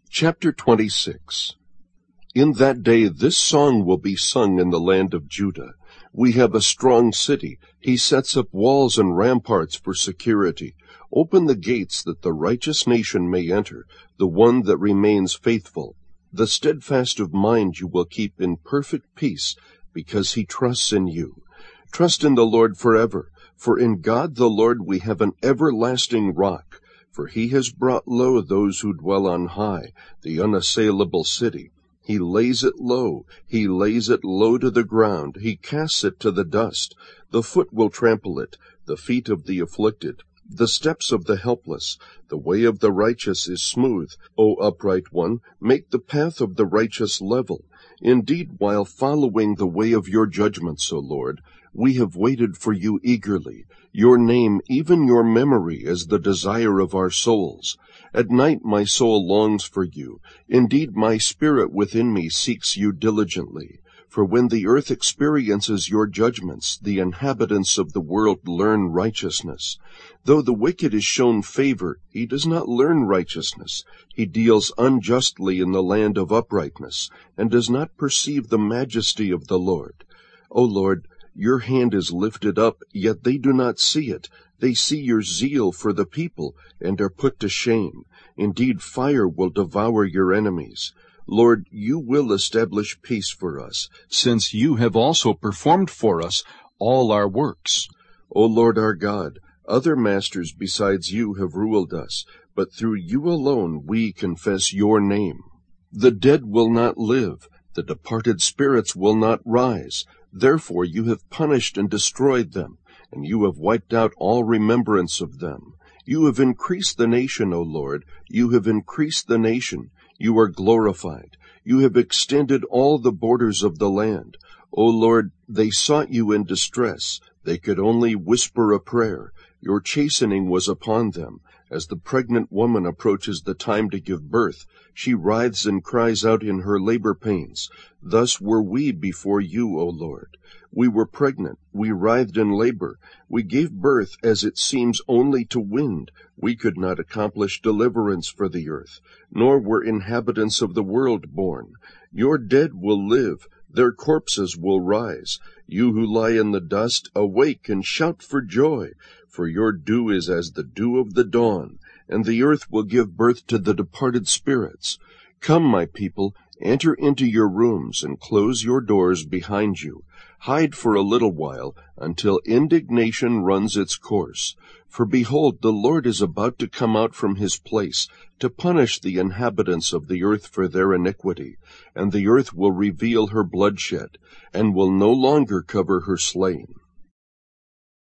Chapter 26. In that day this song will be sung in the land of Judah. We have a strong city. He sets up walls and ramparts for security. Open the gates that the righteous nation may enter, the one that remains faithful. The steadfast of mind you will keep in perfect peace, because he trusts in you. Trust in the Lord forever, for in God the Lord we have an everlasting rock. For he has brought low those who dwell on high, the unassailable city. He lays it low to the ground. He casts it to the dust. The foot will trample it, the feet of the afflicted, the steps of the helpless. The way of the righteous is smooth. O upright one, make the path of the righteous level. Indeed, while following the way of your judgments, O Lord, we have waited for you eagerly. Your name, even your memory, is the desire of our souls. At night my soul longs for you. Indeed, my spirit within me seeks you diligently. For when the earth experiences your judgments, the inhabitants of the world learn righteousness. Though the wicked is shown favor, he does not learn righteousness. He deals unjustly in the land of uprightness, and does not perceive the majesty of the Lord. O Lord, your hand is lifted up, yet they do not see it. They see your zeal for the people, and are put to shame. Indeed, fire will devour your enemies. Lord, you will establish peace for us, since you have also performed for us all our works. O Lord our God, other masters besides you have ruled us, but through you alone we confess your name. The dead will not live, the departed spirits will not rise. Therefore you have punished and destroyed them, and you have wiped out all remembrance of them. You have increased the nation, O Lord, you have increased the nation. You are glorified. You have extended all the borders of the land. O Lord, they sought you in distress. They could only whisper a prayer. Your chastening was upon them. As the pregnant woman approaches the time to give birth, she writhes and cries out in her labor pains. Thus were we before you, O Lord. We were pregnant, we writhed in labor. We gave birth, as it seems, only to wind. We could not accomplish deliverance for the earth, nor were inhabitants of the world born. Your dead will live, their corpses will rise. You who lie in the dust, awake and shout for joy, for your dew is as the dew of the dawn, and the earth will give birth to the departed spirits. Come, my people, enter into your rooms, and close your doors behind you. Hide for a little while, until indignation runs its course. For behold, the Lord is about to come out from his place, to punish the inhabitants of the earth for their iniquity. And the earth will reveal her bloodshed, and will no longer cover her slain.